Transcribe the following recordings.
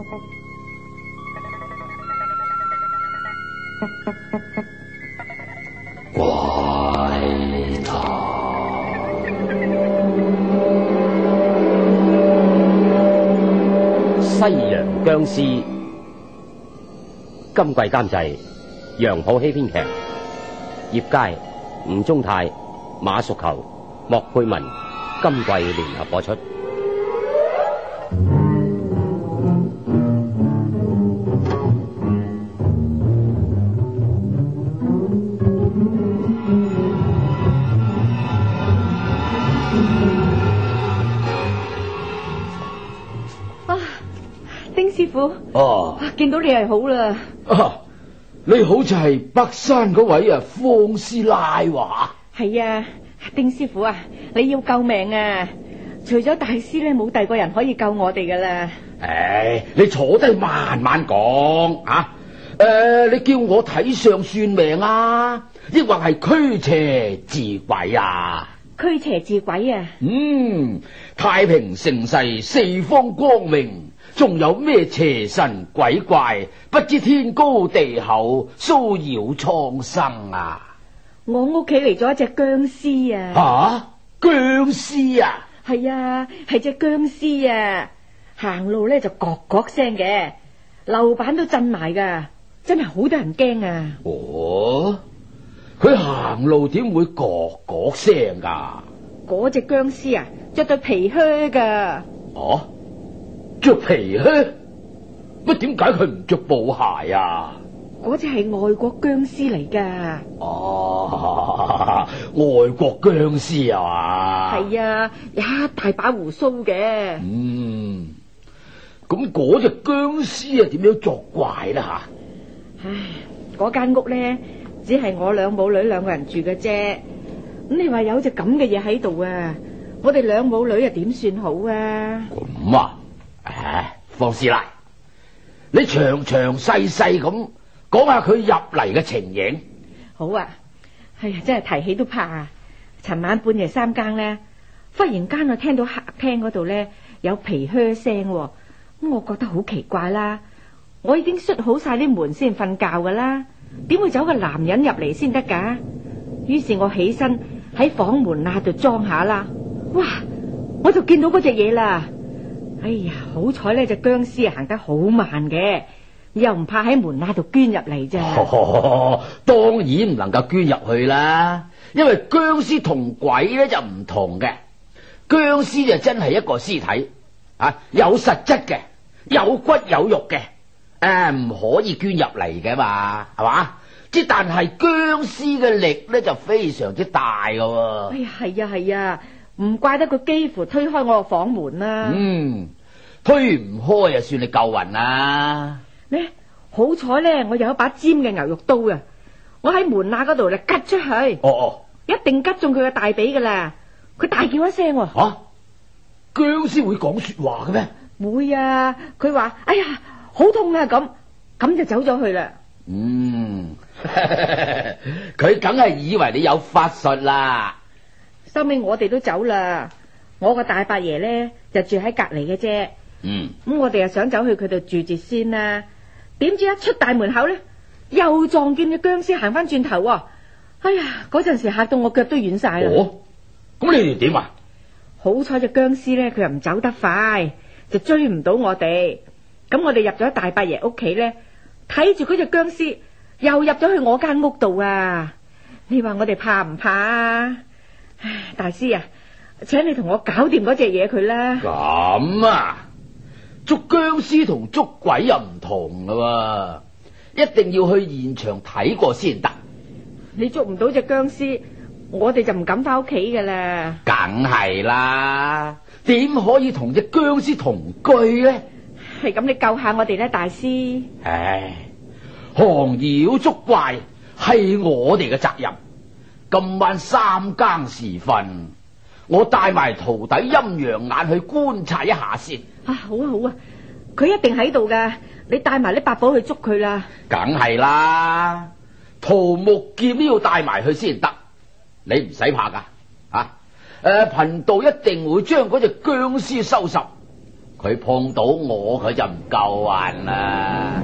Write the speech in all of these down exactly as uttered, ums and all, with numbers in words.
怪談西洋僵屍，今季監製楊普希編劇，葉佳、吳宗泰、馬淑球、莫佩文，今季聯合播出。 哦，見到你係好啦。 啊，你好似係北山嗰位啊，方師奶話。 係啊，丁師傅啊，你要救命啊！除咗大師咧，冇第二個人可以救我哋噶啦。 唉，你坐低慢慢講啊。誒、呃，你叫我睇相算命啊，抑或係驅邪治鬼啊？ 驅邪治鬼啊？ 嗯，太平盛世，四方光明。仲有咩邪神鬼怪，不知天高地厚，騷擾蒼生啊！ 我屋企嚟咗一隻僵屍啊！ 吓、啊，僵屍啊？ 係啊，係隻僵屍啊！行路咧就咯咯聲嘅，樓板都震埋噶，真係好得人驚啊！ 哦，佢行路點會咯咯聲噶？ 嗰隻僵屍啊，着對皮靴噶。 哦。着皮靴？乜點解佢唔着布鞋啊？ 嗰隻係外國僵屍嚟噶。 哦，外國僵屍啊嘛？ 係啊，一大把鬍鬚嘅。 嗯，咁嗰隻僵屍啊點樣作怪啦吓？ 唉，嗰間屋咧只係我兩母女兩個人住嘅啫。咁你話有隻咁嘅嘢喺度啊，我哋兩母女啊點算好啊？ 咁啊？唉，方師奶，你詳詳細細咁講下佢入嚟嘅情形。 好啊，哎呀，真係提起都怕啊！尋晚半夜三更咧，忽然間我聽到客廳嗰度咧有皮靴聲，咁我覺得好奇怪啦。我已經閂好晒啲門先瞓覺噶啦，點會走個男人入嚟先得噶？於是我起身喺房門罅度裝下啦，哇！我就見到嗰隻嘢啦。哎呀，好彩呢隻僵屍行得好慢嘅，又唔怕喺門罅度捐入嚟啫。 哦，當然唔能夠捐入去啦，因為僵屍同鬼咧就唔同嘅。僵屍就真係一個屍體啊，有實質嘅，有骨有肉嘅，誒、啊、唔可以捐入嚟嘅嘛，係嘛？即但係僵屍嘅力咧就非常之大噶。 哎呀，係啊係啊。唔怪得佢幾乎推開我個房門啦。 嗯，推唔開啊，算你夠運啦。 呢，好彩咧，我有一把尖嘅牛肉刀啊！我喺門罅嗰度咧，吉出去。 哦哦， 一定吉中佢嘅大髀噶啦！佢大叫一聲。吓、 啊，僵屍會講說話嘅咩？ 會啊！佢話：哎呀，好痛啊！咁咁就走咗去啦。 嗯，佢梗係以為你有法術啦。 收尾我哋都走啦，我個大伯爺咧就住喺隔籬嘅啫。 嗯， 咁我哋又想走去佢度住住先啦。點知一出大門口咧，又撞見隻僵屍行翻轉頭。哎呀，嗰陣時嚇到我腳都軟晒啦。 哦，咁你哋點啊？ 好彩隻僵屍咧，佢又唔走得快，就追唔到我哋。咁我哋入咗大伯爺屋企咧，睇住嗰隻僵屍又入咗去我間屋度啊！你話我哋怕唔怕啊？唉，大師啊，請你同我搞掂嗰隻嘢佢啦。 咁啊，捉僵屍同捉鬼又唔同噶，一定要去現場睇過先得。 你捉唔到隻僵屍，我哋就唔敢翻屋企噶啦。 梗係啦，點可以同隻僵屍同居呢？ 係咁，你救下我哋啦，大師。 唉，降妖捉怪係我哋嘅責任。今晚三更時分，我帶埋徒弟陰陽眼去觀察一下先。 啊，好啊好啊，佢一定喺度噶，你帶埋啲八寶去捉佢啦。 梗係啦，桃木劍都要帶埋去先得。你唔使怕噶，啊，誒、呃，貧道一定會將嗰隻僵屍收拾。 佢碰到我佢就唔夠運啦。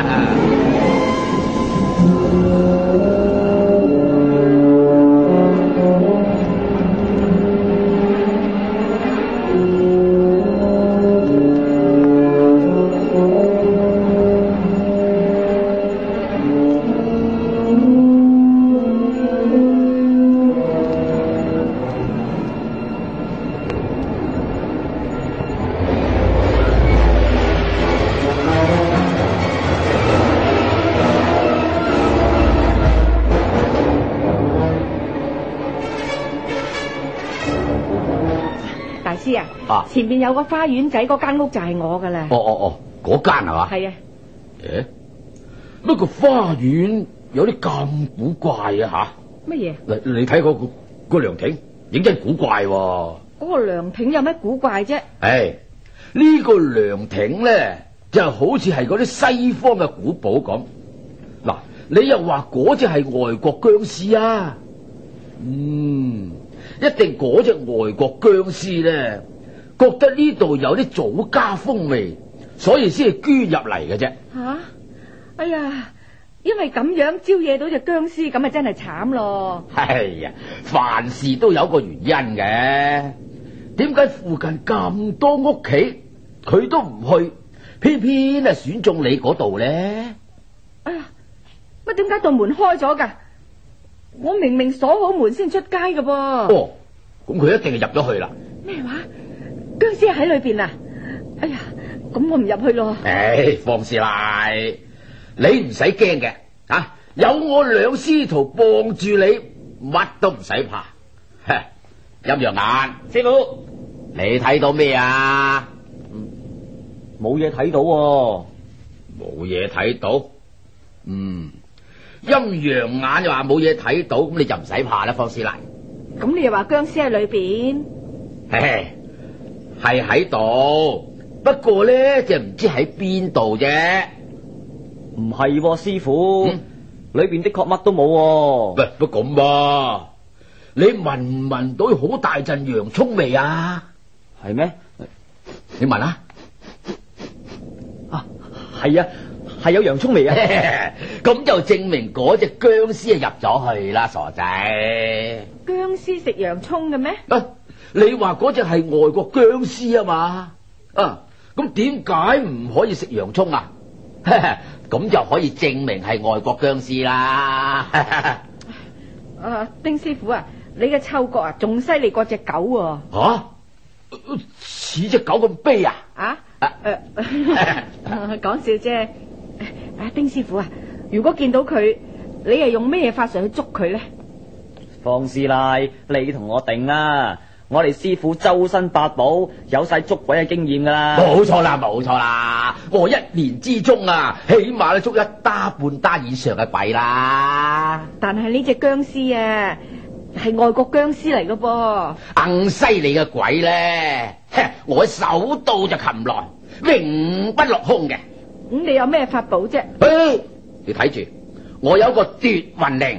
大師啊， 啊前邊有個花園仔，嗰間屋就係我噶啦。 哦哦哦，嗰間係嘛？ 係啊， 誒，乜個花園有啲咁古怪啊吓？ 乜嘢？ 你你睇嗰個個涼亭，認真古怪喎。 嗰個涼亭有咩古怪啫？ 誒，呢個涼亭咧就好似係嗰啲西方嘅古堡咁。嗱，你又話嗰隻係外國僵屍啊？嗯。一定嗰隻外國僵屍咧，覺得呢度有啲祖家風味，所以先係捐入嚟嘅啫。 吓、啊，哎呀，因為咁樣招惹到隻僵屍，咁啊真係慘咯。 係呀，凡事都有個原因嘅。點解附近咁多屋企，佢都唔去，偏偏係選中你嗰度咧？ 哎呀，乜點解道門開咗噶？我明明鎖好門先出街噶噃。 哦，咁佢一定係入咗去啦。 咩話？僵屍喺裏邊啊！哎呀，咁我唔入去咯。 唉，放肆賴，你唔使驚嘅啊！有我兩師徒傍住你，乜都唔使怕。陰陽眼， 師傅， 你睇到咩啊？ 冇嘢睇到喎。 冇嘢睇到。嗯。陰陽眼又話冇嘢睇到，咁你就唔使怕啦，方師奶。 咁你又話僵屍喺裏邊？ 唉，係喺度，不過咧就唔知喺邊度啫。 唔係喎，師傅， 嗯、 裏邊的確乜都冇喎。 喂，不咁噃，你聞唔聞到好大陣洋蔥味啊？ 係咩？ 你聞啊？ 啊，係啊。係有洋蔥味啊！ 咁就證明嗰隻僵屍啊入咗去啦，傻仔！ 僵屍食洋蔥嘅咩？ 啊，你話嗰隻係外國僵屍啊嘛？啊，咁點解唔可以食洋蔥啊？咁就可以證明係外國僵屍啦。 啊，丁師傅啊，你嘅嗅覺啊，仲犀利過隻狗喎！ 吓，似隻狗咁悲啊？ 啊？誒，講笑啫。啊，丁師傅啊，如果見到佢，你係用咩法術去捉佢咧？ 放師奶，你同我定啦，我哋師傅周身八寶，有晒捉鬼嘅經驗噶啦。 冇錯啦，冇錯啦，我一年之中啊，起碼都捉一打半打以上嘅鬼啦。 但係呢隻僵屍啊，係外國僵屍嚟噶噃。 硬犀利嘅鬼咧，我手到就擒來，永不落空嘅。 咁、嗯、你有咩法寶啫？ 你睇住，我有個奪魂鈴，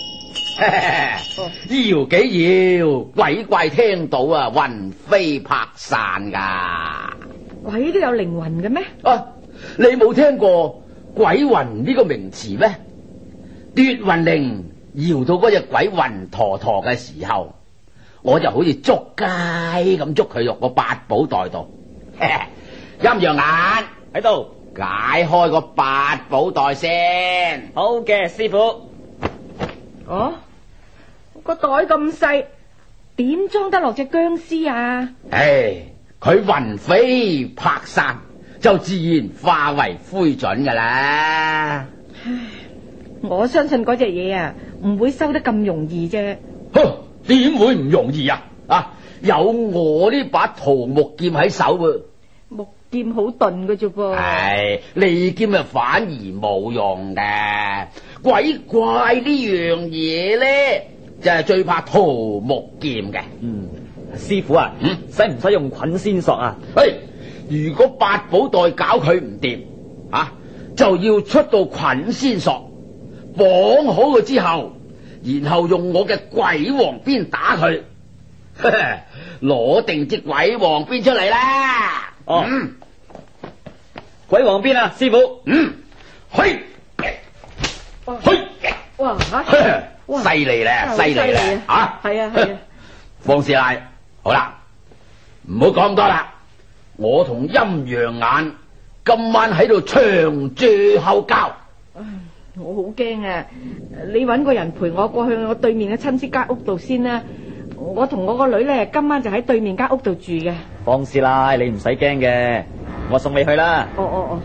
搖幾搖，鬼怪聽到啊，魂飛魄散噶。 鬼都有靈魂嘅咩？ 啊，你冇聽過鬼魂呢個名詞咩？奪魂鈴搖到嗰隻鬼魂陀陀嘅時候，我就好似捉雞咁捉佢入個八寶袋度。陰陽眼喺度。 解開個八寶袋先。 好嘅，師傅。 哦，個袋咁細，點裝得落隻僵屍啊？ 唉，佢魂飛魄散，就自然化為灰燼噶啦。 唉，我相信嗰隻嘢啊，唔會收得咁容易啫。 哼，點會唔容易啊？啊，有我呢把桃木劍喺手喎。 木劍好鈍嘅啫噃， 係利劍啊，反而冇用嘅。鬼怪呢樣嘢咧，就係、是、最怕桃木劍嘅。 嗯，師傅啊，使唔使用捆仙索啊？ 嘿，如果八寶袋搞佢唔掂啊，就要出到捆仙索，綁好佢之後，然後用我嘅鬼王鞭打佢，攞定隻鬼王鞭出嚟啦。 哦， 嗯鬼王邊啊，師傅？ 嗯，去去， 哇吓！哇犀利咧，犀利咧，吓， 係啊係啊， 方師奶，好啦，唔好講咁多啦，我同陰陽眼今晚喺度長最後交。 我好驚啊！你搵個人陪我過去我對面嘅親戚間屋度先啦。我同我個女咧今晚就喺對面間屋度住嘅。 方師奶，你唔使驚嘅，我送你去啦。 哦哦哦。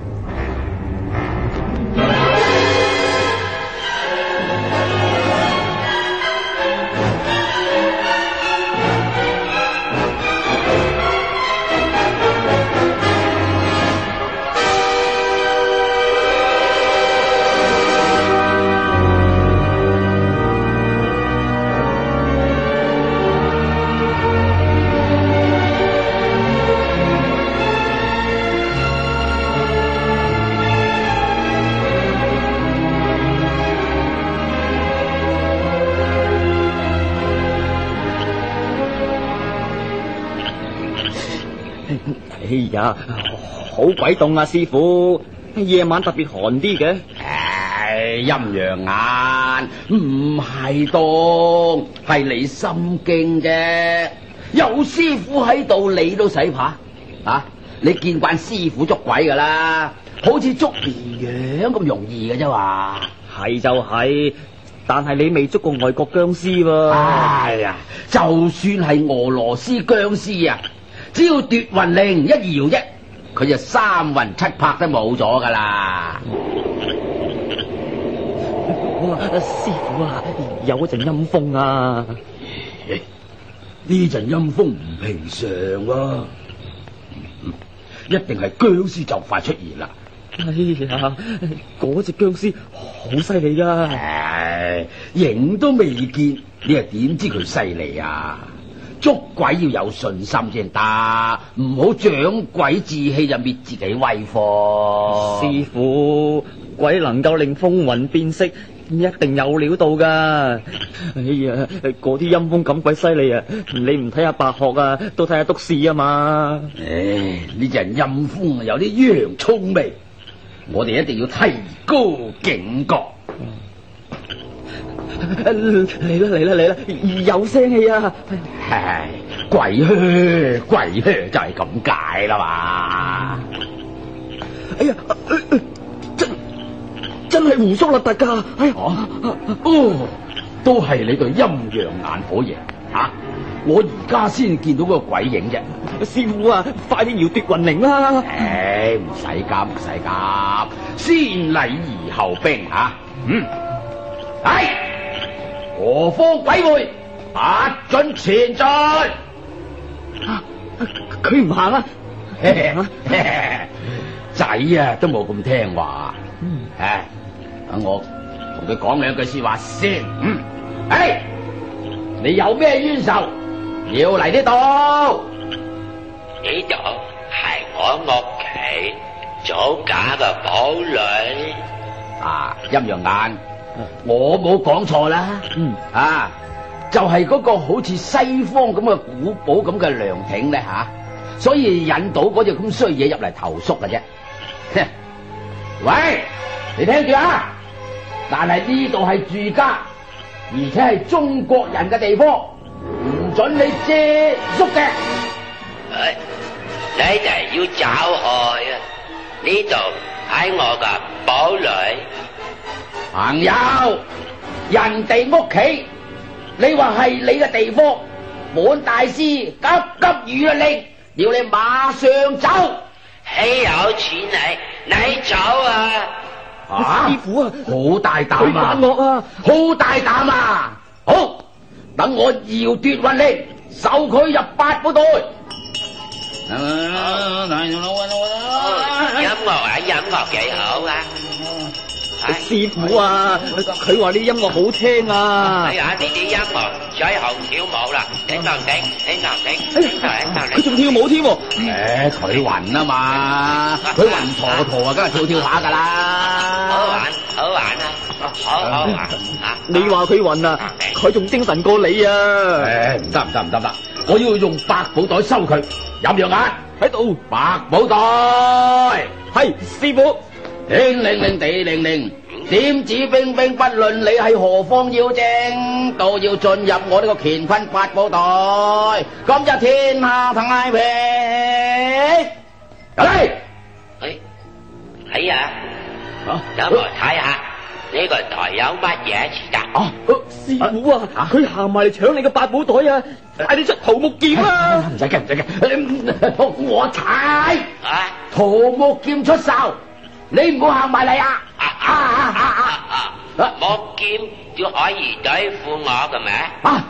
哎呀，好鬼凍啊，師傅！夜晚特別寒啲嘅。 唉，陰陽眼唔係凍，係你心驚啫。有師傅喺度，你都使怕啊？你見慣師傅捉鬼噶啦，好似捉綿羊咁容易嘅啫嘛。 係就係、是，但係你未捉過外國僵屍喎。 哎呀，就算係俄羅斯僵屍啊！只要奪魂令一搖啫，佢就三魂七魄都冇咗噶啦。 哇，師傅啊，有一陣陰風啊！ 呢陣陰風唔平常啊，嗯、一定係僵屍就快出現啦。 哎呀，嗰隻僵屍好犀利噶！ 唉，影都未見，你又點知佢犀利啊？捉鬼要有信心先得，唔好長鬼志氣就滅自己威風。 師傅，鬼能夠令風雲變色，一定有料到噶。哎呀，嗰啲陰風咁鬼犀利啊！你唔睇下白鶴啊，都睇下督士啊嘛。 唉，呢陣陰風有啲洋葱味，我哋一定要提高警覺。 嚟啦嚟啦嚟啦，有聲氣啊！ 唉，鬼靴鬼靴就係咁解啦嘛。 哎呀，真真係胡鬚立突噶！哎呀， 哦，都係你對陰陽眼火爺啊！我而家先見到個鬼影啫。 師傅啊，快啲搖奪魂鈴啦！ 唉，唔使急唔使急，先禮而後兵啊！嗯，係。何方鬼會，不准前進！ 啊，佢唔行啊！ 仔啊，都冇咁聽話。 嗯， 唉，等我同佢講兩句說話先。嗯，唉，你有咩冤仇要嚟呢度？ 呢度係我屋企祖家嘅堡壘。 啊，陰陽眼。我冇講錯啦， 嗯啊，就係、是、嗰個好似西方咁嘅古堡咁嘅涼亭咧吓、啊，所以引到嗰隻咁衰嘢入嚟投宿嘅啫。喂，你聽住啊！但係呢度係住家，而且係中國人嘅地方，唔准你借宿嘅。 誒，你哋要走開啊！呢度係我嘅堡壘。 朋友，人哋屋企，你話係你嘅地方，滿大師急急如律令，要你馬上走。 豈有此理！你走啊！ 啊， 師傅啊， 好大膽啊！ 佢惡啊， 好大膽啊！好，等我搖奪魂令，收佢入八寶袋。 音樂啊，音樂幾好啊！ 師傅啊，佢話你音樂好聽啊！ 哎呀，呢啲音樂最好跳舞啦，頂頭頂，頂頭頂，頂頭頂頭頂。 佢仲跳舞添。 誒，佢暈啊嘛，佢暈陀陀啊，梗係跳跳下噶啦。 好玩，好玩啊，好好玩啊！ 你話佢暈啊，佢仲精神過你啊！ 誒，唔得唔得唔得唔得，我要用百寶袋收佢。陰陽眼， 喺度。 白寶袋， 係師傅。 叮鈴鈴地鈴鈴，點指兵兵，不論你係何方妖精，都要進入我呢個乾坤八寶袋。今日天下太平。嚟， 哎，係啊，等我睇下呢個袋有乜嘢先得。 啊， 師傅啊，佢行埋嚟搶你嘅八寶袋啊！快啲出桃木劍啊！ 唔使驚，唔使驚，我踩啊， 桃木劍出手，你唔好行埋嚟啊！ 啊啊啊啊啊！木劍都可以對付我嘅咩？ 啊，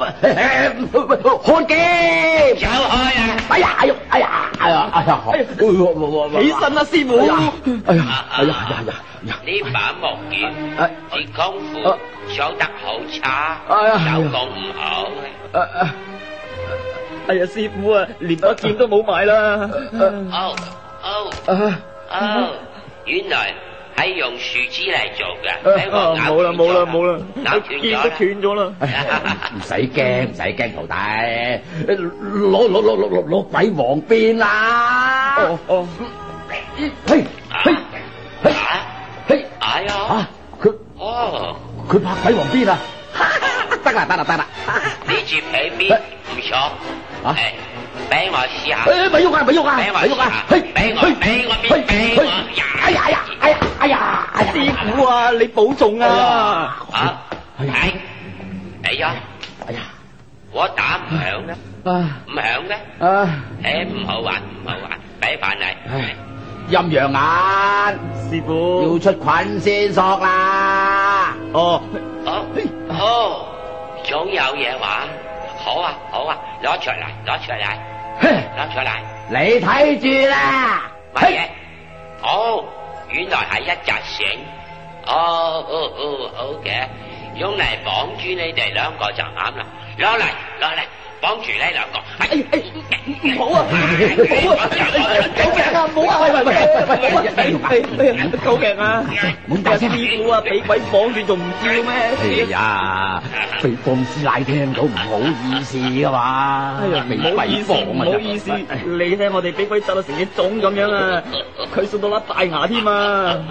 看劍， 走開啊！ 哎呀，哎呀，哎呀，哎呀，哎呀， 起身啦，師傅！ 哎呀，哎呀，哎呀，哎呀， 呢把木劍啲功夫做得好差， 哎呀手工唔好嘅。 哎呀，師傅啊，連把劍都冇埋啦！ 哦哦哦，原來係用樹枝嚟做嘅，俾我咬冇啦冇啦冇啦， 咬斷劍都斷咗啦！ 唔使驚，唔使驚，徒弟，攞攞攞攞攞鬼王鞭啦！ 哦哦， 嘿嘿嘿嘿， 哎呀， 啊，佢哦， 佢拍鬼王鞭啊！得啦得啦得啦！ 呢支皮鞭唔錯，誒，俾我試下。 誒，咪喐啊咪喐啊俾我咪喐啊！ 嘿，俾我俾我鞭俾我， 哎呀哎呀哎呀哎呀哎呀！ 師傅啊，你保重啊！ 啊，係，哎呀， 哎呀， 我打唔響嘅， 啊唔響嘅， 啊！ 誒，唔好玩唔好玩，俾飯你。 唉，陰陽眼， 師傅要出捆先索啦！ 哦， 哦哦，總有嘢玩，好啊好啊，攞出嚟攞出嚟攞出嚟， 你睇住啦！ 乜嘢？哦，原來係一隻繩，哦哦哦，好嘅，用嚟綁住你哋兩個就啱啦，攞嚟攞嚟綁住呢兩個。 哎哎，唔好啊！唔好啊！救命啊！唔好啊！喂喂喂喂喂喂！救命啊！ 滿大聲！ 師傅啊，俾鬼綁住仲唔叫咩？ 哎呀，俾方師奶聽到唔好意思噶嘛！ 哎呀，唔好意思，唔好意思，你聽我哋俾鬼扎到成隻粽咁樣啊！佢送到粒大牙添啊！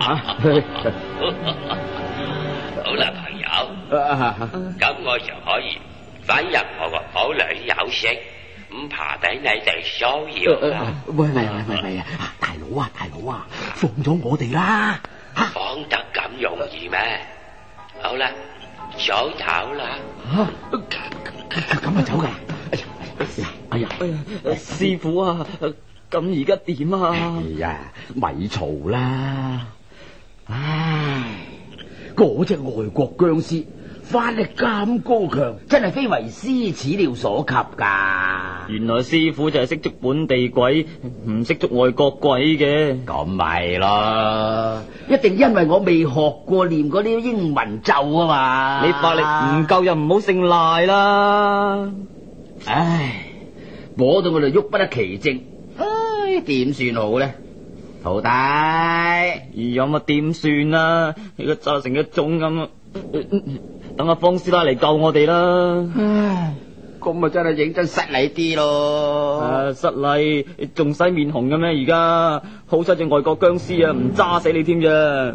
好啦，朋友，咁我就可以返入我個堡裏休息，唔怕俾你哋騷擾啦。 喂喂喂喂喂啊！大佬啊大佬啊，放咗我哋啦！ 放得咁容易咩？好啦，早唞啦。 咁就走噶？哎呀哎呀！ 哎呀，師傅啊，咁而家點啊？ 哎呀，咪嘈啦！唉，嗰隻外國僵屍法力咁高強，真係非為師始料所及噶。 原來師傅就係識捉本地鬼，唔識捉外國鬼嘅。 咁咪咯，一定因為我未學過念嗰啲英文咒啊嘛。 你法力唔夠又唔好姓賴啦。 唉，摸到我哋喐不得其正，唉，點算好咧？徒弟，唉，咁啊真係認真失禮啲咯。 啊，失禮仲使面紅嘅咩？而家好彩隻外國僵屍啊，唔揸死你添啫。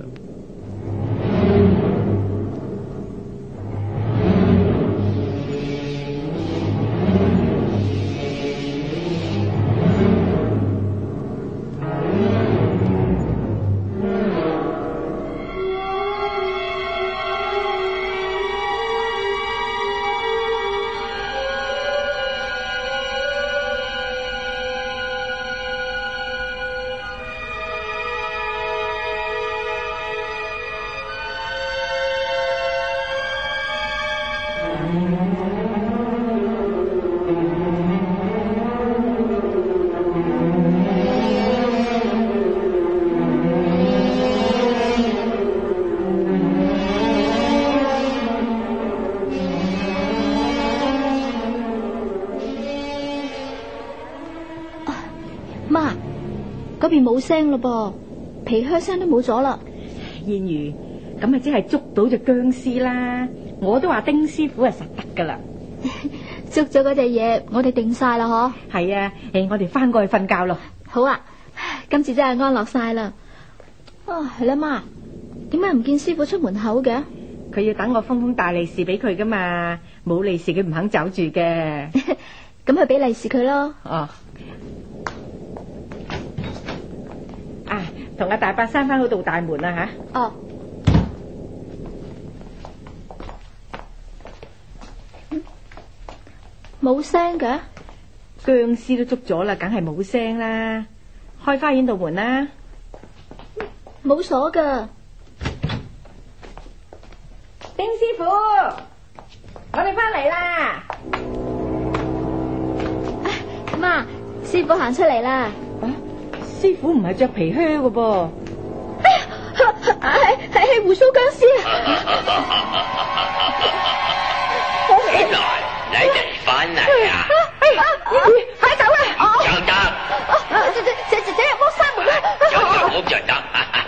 媽，嗰邊冇聲咯噃，皮靴聲都冇咗啦。 燕如，咁咪即係捉到隻僵屍啦！我都話丁師傅係實得噶啦。 捉咗嗰隻嘢，我哋定晒啦，嗬。 係啊，誒，我哋翻過去瞓覺咯。 好啊，今次真係安樂晒啦。啊，係啦，媽，點解唔見師傅出門口嘅？ 佢要等我封封大利是俾佢噶嘛，冇利是佢唔肯走住嘅。 咁去俾利是佢咯。 哦。啊，同阿大伯閂翻嗰道大門啦吓。 哦。冇聲嘅， 僵屍都捉咗啦，梗係冇聲啦。開花園道門啦， 冇鎖噶。 丁師傅，我哋翻嚟啦。 媽，師傅行出嚟啦。 啊，師傅唔係着皮靴噶噃。 哎呀，係係係胡鬚僵屍啊！ 原來你哋翻嚟啊！ 快走啦！ 就得， 這這這這入屋閂門啦！ 就入屋就得。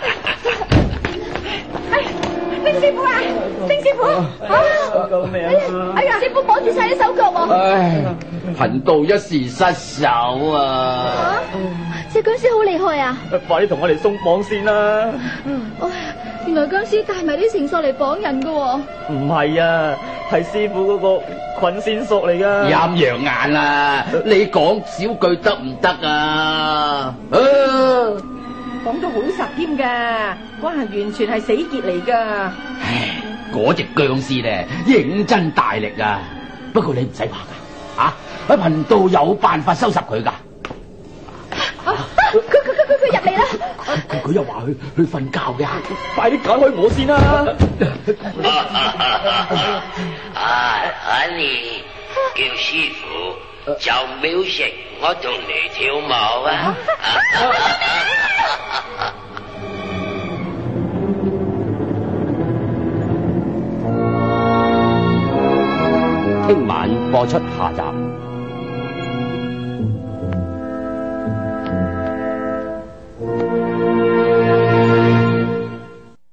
哎，丁師傅啊，丁師傅， 救命啊！ 哎呀，師傅綁住晒啲手腳喎！ 唉，貧道一時失手啊！ 啊，隻僵屍好厲害啊！ 快啲同我哋鬆綁先啦！ 哎，原來僵屍帶埋啲繩索嚟綁人噶喎！ 唔係啊，係師傅嗰個捆線索嚟噶。 陰陽眼啊！你講少句得唔得啊？啊！ 講到好實添噶，哇，完全係死結嚟噶。 唉，嗰隻僵屍咧認真大力啊！不過你唔使怕噶，啊，喺貧道有辦法收拾佢噶。 佢佢佢佢佢入嚟啦！ 佢佢又話去去瞓覺嘅， 快啲解開我先啦！ 啊，你叫師傅就秒食，我同你跳舞啊！ 聽晚播出下集。